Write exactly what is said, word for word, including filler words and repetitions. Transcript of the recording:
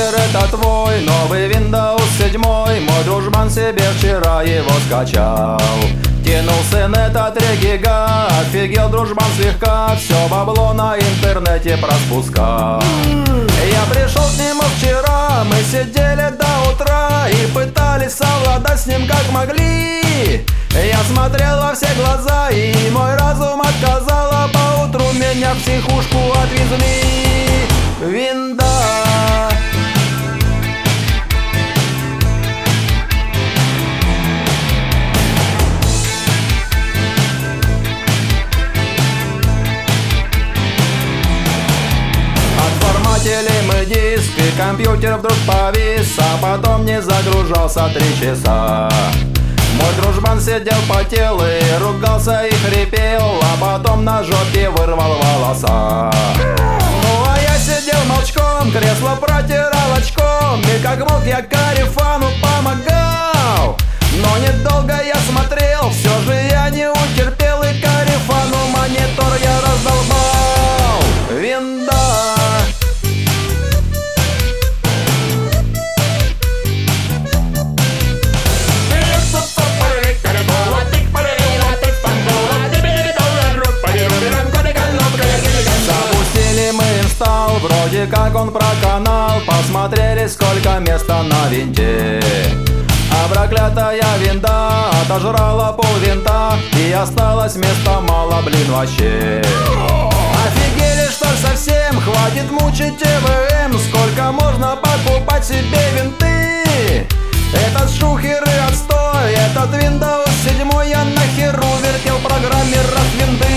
шухер, это твой новый Windows семь. Мой дружбан себе вчера его скачал. Кинул сын это три гига, офигел дружбан слегка, все бабло на интернете проспускал. Я пришел к нему вчера, мы сидели до утра и пытались совладать с ним как могли. Я смотрел во все глаза, и мой разум отказал, а поутру меня в психушку отвезли. Винда. Отформатили мы диск, и компьютер вдруг повис, а потом не загружался три часа. Мой дружбан сидел, потел и ругался и хрипел, а потом на жопе вырвал волоса. Ну а я сидел молчком, кресло протирал очком, и как мог я Карифану помогал. Но недолго я смотрел, все же я не утерпел, и Карифану монитор я раздолбал. Винда. Вроде как он проканал, посмотрели сколько места на винте. А проклятая винда отожрала пол винта, и осталось места мало, блин, вообще. Офигели что ли совсем, хватит мучить ТВМ, сколько можно покупать себе винты? Этот шухер и отстой, этот Windows семь, я нахеру вертел программер от винды.